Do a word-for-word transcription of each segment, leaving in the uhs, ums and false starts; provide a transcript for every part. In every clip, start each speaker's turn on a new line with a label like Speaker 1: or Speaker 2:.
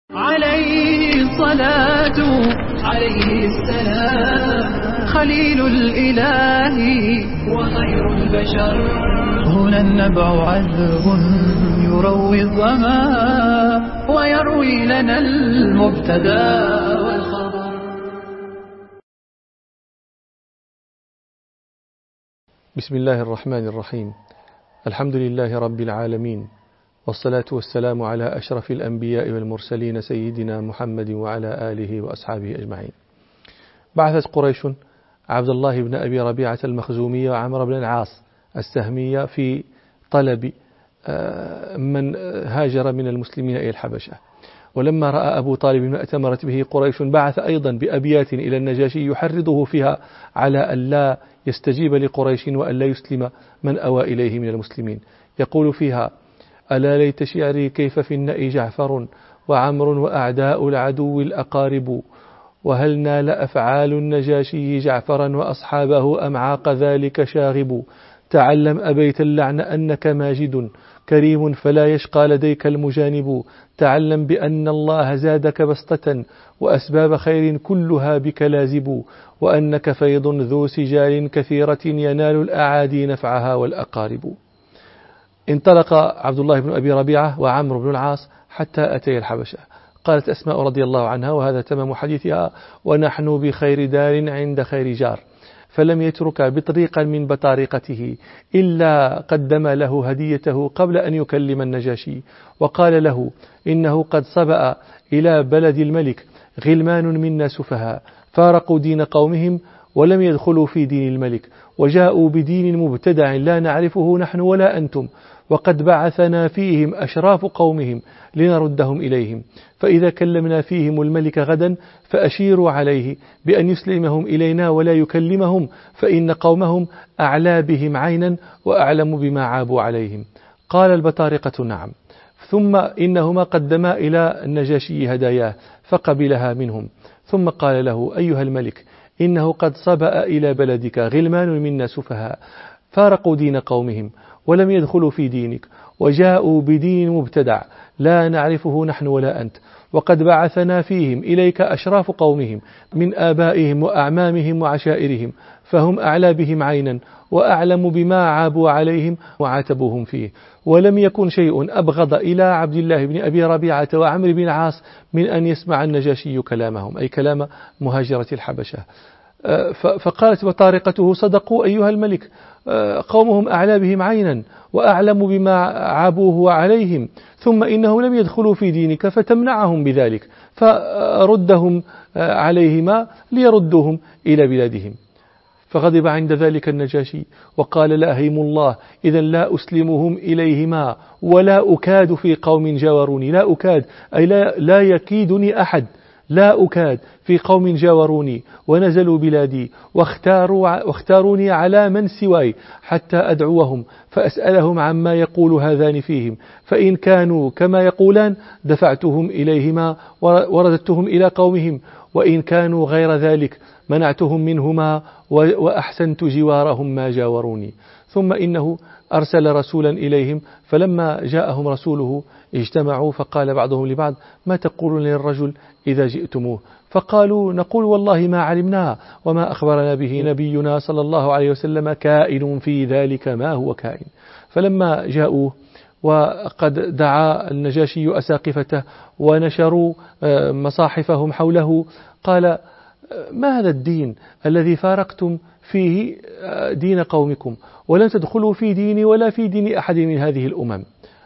Speaker 1: عليه الصلاة عليه السلام خليل الإله وخير البشر. هنا النبع عذب يروي الظما ويروي لنا المبتدا والخبر.
Speaker 2: بسم الله الرحمن الرحيم. الحمد لله رب العالمين، والصلاة والسلام على أشرف الأنبياء والمرسلين سيدنا محمد وعلى آله وأصحابه أجمعين. بعثت قريش عبد الله بن أبي ربيعة المخزومية وعمر بن العاص السهمية في طلب من هاجر من المسلمين إلى الحبشة، ولما رأى أبو طالب ما أتمرت به قريش بعث أيضا بأبيات إلى النجاشي يحرضه فيها على أن لا يستجيب لقريش وأن لا يسلم من أوى إليه من المسلمين. يقول فيها: ألا ليت شعري كيف في النأي جعفر وعمر وأعداء العدو الأقارب، وهل نال أفعال النجاشي جعفرا وأصحابه أم عاق ذلك شاغب. تعلم أبيت اللعن أنك ماجد كريم فلا يشقى لديك المجانب. تعلم بأن الله زادك بسطة وأسباب خير كلها بك لازب، وأنك فيض ذو سجال كثيرة ينال الأعادي نفعها والأقارب. انطلق عبد الله بن أبي ربيعة وعمرو بن العاص حتى أتي الحبشة. قالت أسماء رضي الله عنها، وهذا تمام حديثها: ونحن بخير دار عند خير جار. فلم يترك بطريقا من بطارقته إلا قدم له هديته قبل أن يكلم النجاشي، وقال له: إنه قد صبأ إلى بلد الملك غلمان منا سفهاء فارقوا دين قومهم ولم يدخلوا في دين الملك، وجاءوا بدين مبتدع لا نعرفه نحن ولا أنتم، وقد بعثنا فيهم أشراف قومهم لنردهم إليهم، فإذا كلمنا فيهم الملك غدا فأشيروا عليه بأن يسلمهم إلينا ولا يكلمهم، فإن قومهم أعلى بهم عينا وأعلم بما عابوا عليهم. قال البطارقة: نعم. ثم إنهما قدما إلى النجاشي هداياه فقبلها منهم، ثم قال له: أيها الملك، إنه قد صبأ إلى بلدك غلمان منا سفهاء فارقوا دين قومهم ولم يدخلوا في دينك، وجاءوا بدين مبتدع لا نعرفه نحن ولا أنت، وقد بعثنا فيهم إليك أشراف قومهم من آبائهم وأعمامهم وعشائرهم، فهم أعلى بهم عينا وأعلم بما عابوا عليهم وعاتبوهم فيه. ولم يكن شيء أبغض إلى عبد الله بن أبي ربيعة وعمر بن العاص من أن يسمع النجاشي كلامهم، أي كلام مهاجرة الحبشة. فقالت بطارقته: صدقوا أيها الملك، قومهم أعلى بهم عينا وأعلم بما عابوه عليهم، ثم إنه لم يدخلوا في دينك فتمنعهم بذلك، فردهم عليهما ليردوهم إلى بلادهم. فغضب عند ذلك النجاشي وقال: لا هيم الله، إذا لا أسلمهم إليهما ولا أكاد في قوم جاوروني. لا أكاد أي لا, لا يكيدني أحد، لا أكاد في قوم جاوروني ونزلوا بلادي واختاروا واختاروني على من سواي حتى أدعوهم فأسألهم عما يقول هذان فيهم، فإن كانوا كما يقولان دفعتهم إليهما ورددتهم إلى قومهم، وإن كانوا غير ذلك منعتهم منهما وأحسنت جوارهم ما جاوروني. ثم إنه أرسل رسولا إليهم، فلما جاءهم رسوله اجتمعوا فقال بعضهم لبعض: ما تقولون للرجل إذا جئتموه؟ فقالوا: نقول والله ما علمنا وما أخبرنا به نبينا صلى الله عليه وسلم كائن في ذلك ما هو كائن. فلما جاءوا وقد دعا النجاشي أساقفته ونشروا مصاحفهم حوله، قال: ما هذا الدين الذي فارقتم فيه دين قومكم ولم تدخلوا في ديني ولا في دين أحد من هذه الأمم؟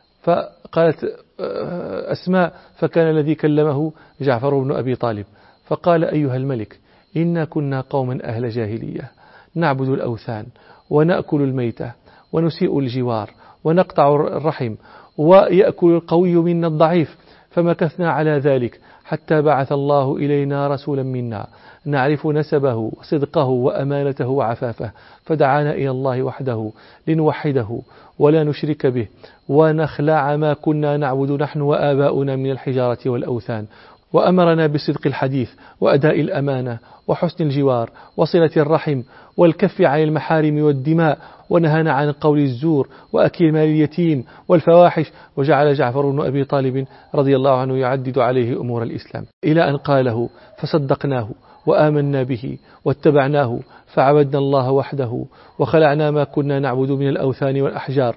Speaker 2: فقالت أسماء: فكان الذي كلمه جعفر بن أبي طالب، فقال: أيها الملك، إنا كنا قوما أهل جاهلية نعبد الأوثان ونأكل الميتة ونسيء الجوار ونقطع الرحم ويأكل القوي منا الضعيف، فمكثنا على ذلك حتى بعث الله إلينا رسولا منا نعرف نسبه وصدقه وأمانته وعفافه، فدعانا إلى الله وحده لنوحده ولا نشرك به ونخلع ما كنا نعبد نحن وآباؤنا من الحجارة والأوثان. وأمرنا بصدق الحديث وأداء الأمانة وحسن الجوار وصلة الرحم والكف عن المحارم والدماء، ونهانا عن قول الزور وأكل مال اليتيم والفواحش. وجعل جعفر بن أبي طالب رضي الله عنه يعدد عليه أمور الإسلام إلى أن قاله فصدقناه وآمنا به واتبعناه، فعبدنا الله وحده وخلعنا ما كنا نعبد من الأوثان والأحجار،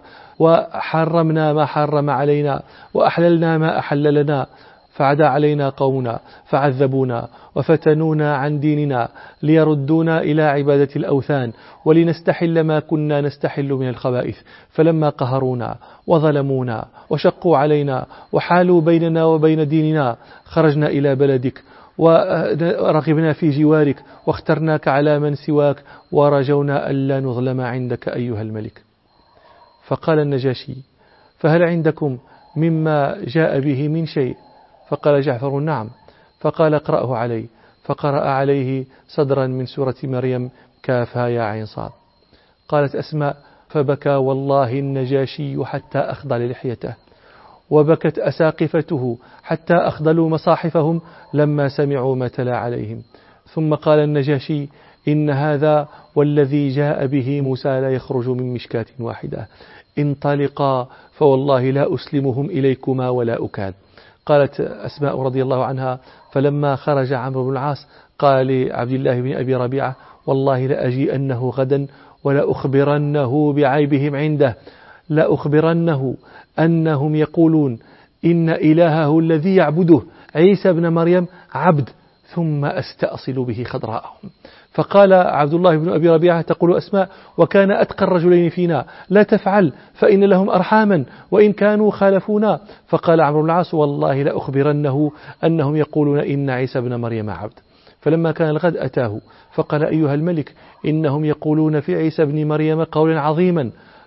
Speaker 2: وحرمنا ما حرم علينا وأحللنا ما أحل لنا، فعدا علينا قومنا فعذبونا وفتنونا عن ديننا ليردونا إلى عبادة الأوثان ولنستحل ما كنا نستحل من الخبائث. فلما قهرونا وظلمونا وشقوا علينا وحالوا بيننا وبين ديننا خرجنا إلى بلدك ورغبنا في جوارك واخترناك على من سواك ورجونا ألا نظلم عندك أيها الملك. فقال النجاشي: فهل عندكم مما جاء به من شيء؟ فقال جعفر: نعم. فقال: اقرأه علي. فقرأ عليه صدرا من سورة مريم كافها يا عين صاد. قالت أسماء: فبكى والله النجاشي حتى أخضل لحيته، وبكت أساقفته حتى أخضلوا مصاحفهم لما سمعوا ما تلا عليهم. ثم قال النجاشي: إن هذا والذي جاء به موسى لا يخرج من مشكاة واحدة، انطلقا فوالله لا أسلمهم إليكما ولا أكاد. قالت أسماء رضي الله عنها: فلما خرج عمرو بن العاص قال لعبد الله بن أبي ربيعة: والله لأجيئنه غدا ولا أخبرنه بعيبهم عنده، لا أخبرنه أنهم يقولون إن إلهه الذي يعبده عيسى بن مريم عبد، ثم أستأصل به خضراءهم. فقال عبد الله بن أبي ربيعة: تقول أسماء: وكان أتقى الرجلين فينا، لا تفعل فإن لهم أرحاما وإن كانوا خالفونا. فقال عمرو بن العاص: والله لأخبرنه أنهم يقولون إن عيسى بن مريم عبد. فلما كان الغد أتاه فقال: أيها الملك، إنهم يقولون في عيسى بن مريم قولا عظيما،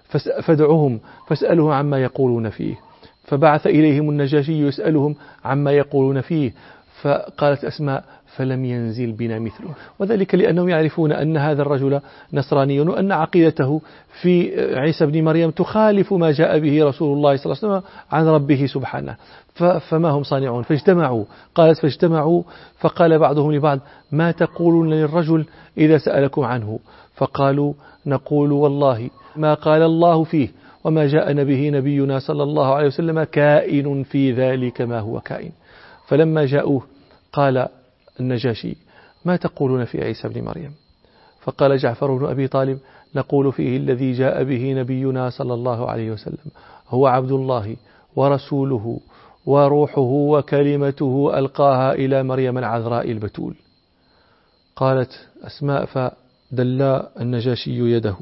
Speaker 2: فادعهم فاسألهم عما يقولون فيه. فبعث إليهم النجاشي يسألهم عما يقولون فيه. فقالت أسماء: فلم ينزل بنا مثله، وذلك لأنهم يعرفون أن هذا الرجل نصراني وأن عقيدته في عيسى بن مريم تخالف ما جاء به رسول الله صلى الله عليه وسلم عن ربه سبحانه، فما هم صانعون. فاجتمعوا. قالت: فاجتمعوا فقال بعضهم لبعض: ما تقولون للرجل إذا سألكم عنه؟ فقالوا: نقول والله ما قال الله فيه وما جاءنا به نبينا صلى الله عليه وسلم كائن في ذلك ما هو كائن. فلما جاءوه قال النجاشي: ما تقولون في عيسى بن مريم؟ فقال جعفر بن أبي طالب: نقول فيه الذي جاء به نبينا صلى الله عليه وسلم، هو عبد الله ورسوله وروحه وكلمته ألقاها إلى مريم العذراء البتول. قالت أسماء: فدل النجاشي يده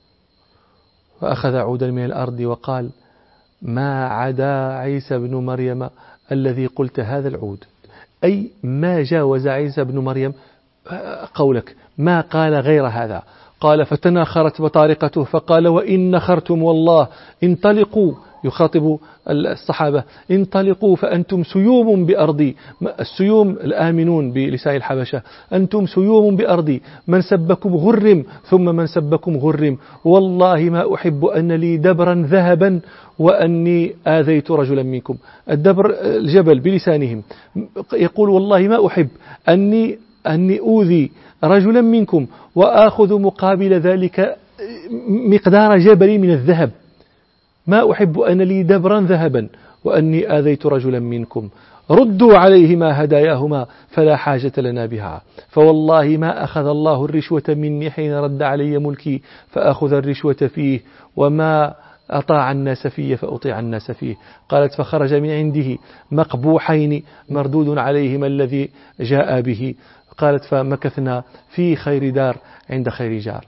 Speaker 2: فأخذ عودا من الأرض وقال: ما عدا عيسى بن مريم الذي قلت هذا العود، أي ما جاوز عيسى بن مريم قولك، ما قال غير هذا. قال: فتناخرت بطارقته فقال: وإن نخرتم والله انطلقوا، يخاطب الصحابة: انطلقوا فأنتم سيوم بأرضي. السيوم الآمنون بلسان الحبشة: أنتم سيوم بأرضي، من سبكم غرم ثم من سبكم غرم، والله ما أحب أن لي دبرا ذهبا وأني آذيت رجلا منكم. الدبر الجبل بلسانهم، يقول: والله ما أحب أني أني أوذي رجلا منكم وآخذ مقابل ذلك مقدار جبل من الذهب، ما أحب أن لي دبرا ذهبا وأني آذيت رجلا منكم، ردوا عليهما هداياهما فلا حاجة لنا بها، فوالله ما أخذ الله الرشوة مني حين رد علي ملكي فأخذ الرشوة فيه، وما أطاع الناس فيه فأطيع الناس فيه. قالت: فخرج من عنده مقبوحين مردود عليهما الذي جاء به. قالت: فمكثنا في خير دار عند خير جار.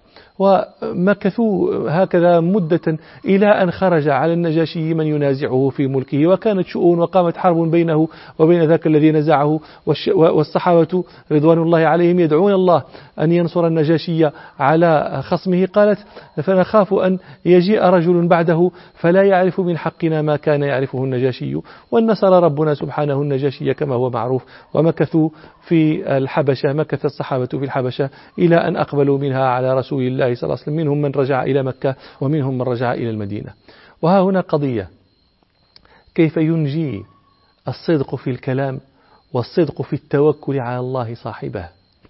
Speaker 2: ومكثوا هكذا مدة إلى أن خرج على النجاشي من ينازعه في ملكه، وكانت شؤون وقامت حرب بينه وبين ذاك الذي نزعه، والصحابة رضوان الله عليهم يدعون الله أن ينصر النجاشي على خصمه. قالت: فنخاف أن يجيء رجل بعده فلا يعرف من حقنا ما كان يعرفه النجاشي، والنصر ربنا سبحانه النجاشي كما هو معروف. ومكثوا في الحبشة، مكث الصحابة في الحبشة إلى أن أقبلوا منها على رسول الله صلى الله عليه وسلم، منهم من رجع إلى مكة ومنهم من رجع إلى المدينة. وها هنا قضية: كيف ينجي الصدق في الكلام والصدق في التوكل على الله صاحبه.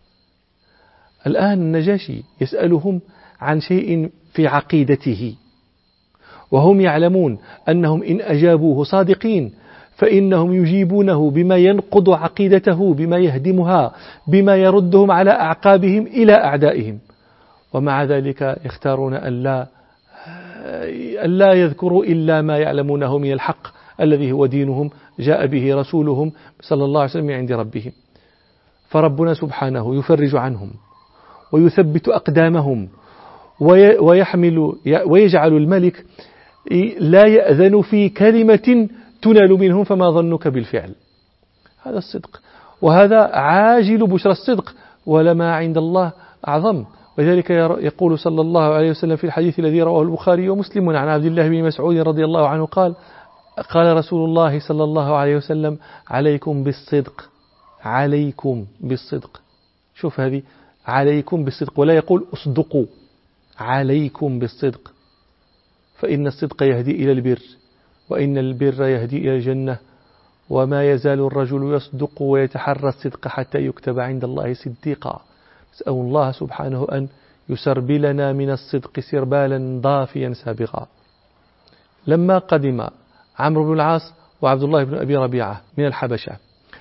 Speaker 2: الآن النجاشي يسألهم عن شيء في عقيدته، وهم يعلمون أنهم إن أجابوه صادقين فإنهم يجيبونه بما ينقض عقيدته، بما يهدمها، بما يردهم على أعقابهم إلى أعدائهم. ومع ذلك يختارون أن لا, أن لا يذكروا إلا ما يعلمونه من الحق الذي هو دينهم جاء به رسولهم صلى الله عليه وسلم من عند ربهم. فربنا سبحانه يفرج عنهم ويثبت أقدامهم ويحمل ويجعل الملك لا يأذن في كلمة تنال منهم، فما ظنك بالفعل. هذا الصدق، وهذا عاجل بشرى الصدق، ولما عند الله أعظم. وذلك يقول صلى الله عليه وسلم في الحديث الذي رواه البخاري ومسلم عن عبد الله بن مسعود رضي الله عنه قال: قال رسول الله صلى الله عليه وسلم: عليكم بالصدق، عليكم بالصدق. شوف هذه، عليكم بالصدق، ولا يقول اصدقوا، عليكم بالصدق، فإن الصدق يهدي إلى البر، وإن البر يهدي إلى الجنة، وما يزال الرجل يصدق ويتحرى الصدق حتى يكتب عند الله صديقا. نسأل الله سبحانه أن يسربلنا من الصدق سربالا ضافيا سابقا. لما قدم عمرو بن العاص وعبد الله بن أبي ربيعة من الحبشة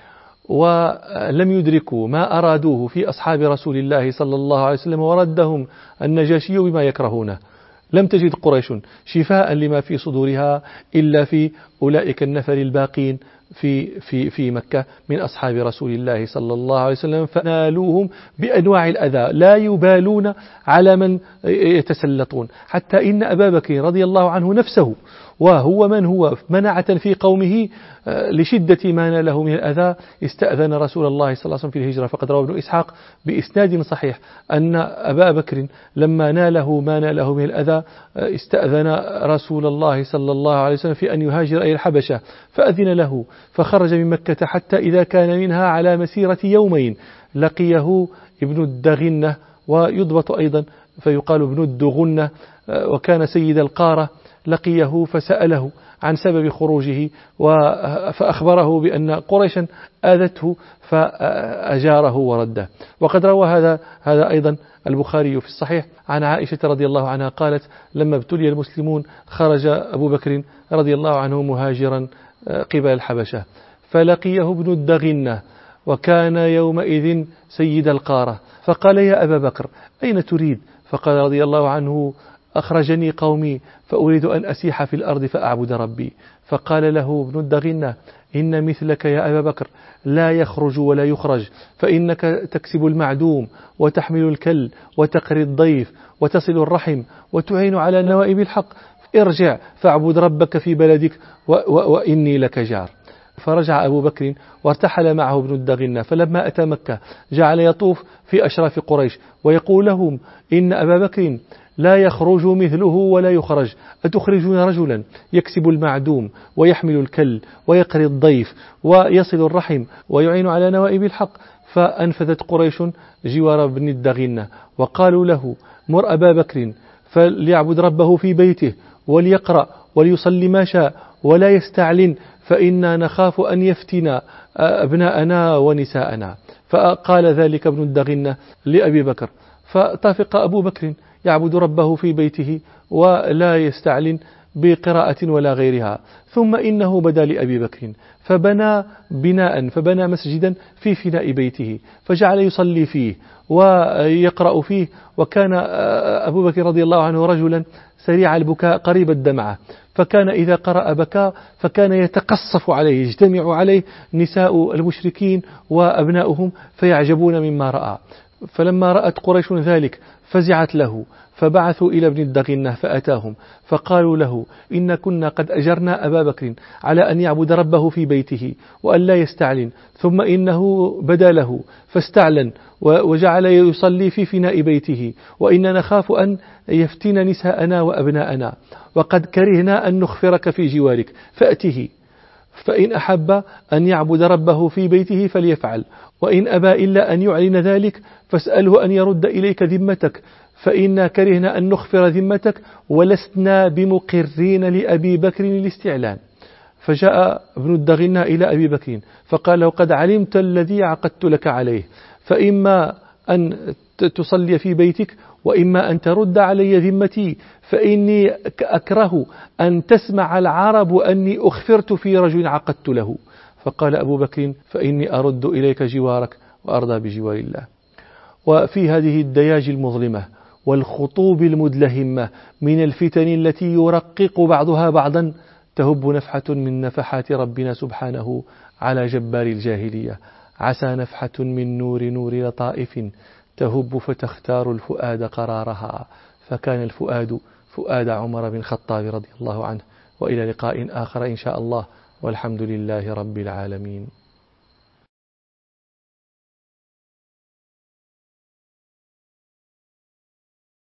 Speaker 2: ولم يدركوا ما أرادوه في أصحاب رسول الله صلى الله عليه وسلم، وردهم النجاشي بما يكرهونه، لم تجد قريش شفاء لما في صدورها إلا في أولئك النفر الباقين في في في مكة من أصحاب رسول الله صلى الله عليه وسلم، فنالوهم بأنواع الأذى، لا يبالون على من يتسلطون، حتى إن أبا بكر رضي الله عنه نفسه، وهو من هو منعة في قومه لشدة ما ناله من الأذى، استأذن رسول الله صلى الله عليه وسلم في الهجرة. فقد روى ابن إسحاق بإسناد صحيح أن أبا بكر لما ناله ما ناله من الأذى استأذن رسول الله صلى الله عليه وسلم في أن يهاجر إلى الحبشة، فأذن له، فخرج من مكة حتى إذا كان منها على مسيرة يومين لقيه ابن الدغنة، ويضبط أيضا فيقال ابن الدغنة، وكان سيد القارة، لقيه فسأله عن سبب خروجه، فأخبره بأن قريشا آذته فأجاره ورده. وقد روى هذا هذا أيضا البخاري في الصحيح عن عائشة رضي الله عنها قالت: لما ابتلي المسلمون خرج أبو بكر رضي الله عنه مهاجرا قبل الحبشة، فلقيه ابن الدغنة، وكان يومئذ سيد القارة، فقال: يا أبا بكر أين تريد؟ فقال رضي الله عنه: أخرجني قومي فأريد أن أسيح في الأرض فأعبد ربي. فقال له ابن الدغنة: إن مثلك يا أبا بكر لا يخرج ولا يخرج، فإنك تكسب المعدوم وتحمل الكل وتقري الضيف وتصل الرحم وتعين على نوائب الحق، ارجع فاعبد ربك في بلدك و و وإني لك جار. فرجع أبو بكر وارتحل معه ابن الدغنة، فلما أتى مكة جعل يطوف في أشراف قريش ويقول لهم: إن أبا بكر لا يخرج مثله ولا يخرج، أتخرجون رجلا يكسب المعدوم ويحمل الكل ويقري الضيف ويصل الرحم ويعين على نوائب الحق؟ فأنفذت قريش جوار ابن الدغنة وقالوا له: مر أبا بكر فليعبد ربه في بيته وليقرأ وليصلي ما شاء ولا يستعلن، فإنا نخاف أن يفتن أبناءنا ونساءنا. فقال ذلك ابن الدغنة لأبي بكر، فطافق أبو بكر يعبد ربه في بيته ولا يستعلن بقراءة ولا غيرها. ثم إنه بدا لأبي بكر فبنى بناء فبنى مسجدا في فناء بيته، فجعل يصلي فيه ويقرأ فيه. وكان أبو بكر رضي الله عنه رجلا سريع البكاء قريب الدمعة، فكان إذا قرأ بكاء، فكان يتقصف عليه، يجتمع عليه نساء المشركين وأبناؤهم فيعجبون مما رأى. فلما رأت قريش ذلك فزعت له، فبعثوا إلى ابن الدغنة فأتاهم فقالوا له: إن كنا قد أجرنا أبا بكر على أن يعبد ربه في بيته وأن لا يستعلن، ثم إنه بدا له فاستعلن وجعل يصلي في فناء بيته، وإننا نخاف أن يفتن نساءنا وأبناءنا، وقد كرهنا أن نخفرك في جوارك، فأته، فإن أحب أن يعبد ربه في بيته فليفعل، وإن أبى إلا أن يعلن ذلك فاسأله أن يرد إليك ذمتك، فإنا كرهنا أن نخفر ذمتك ولسنا بمقرين لأبي بكر الاستعلان. فجاء ابن الدغنة إلى أبي بكر فقال له قد علمت الذي عقدت لك عليه، فإما أن تصلي في بيتك وإما أن ترد علي ذمتي، فإني أكره أن تسمع العرب أني أخفرت في رجل عقدت له. فقال أبو بكر فإني أرد إليك جوارك وأرضى بجوار الله. وفي هذه الدياج المظلمة والخطوب المدلهمة من الفتن التي يرقق بعضها بعضا تهب نفحة من نفحات ربنا سبحانه على جبار الجاهلية، عسى نفحة من نور نور لطائف تهب فتختار الفؤاد قرارها، فكان الفؤاد فؤاد عمر بن الخطاب رضي الله عنه. وإلى لقاء آخر إن شاء الله، والحمد لله رب العالمين.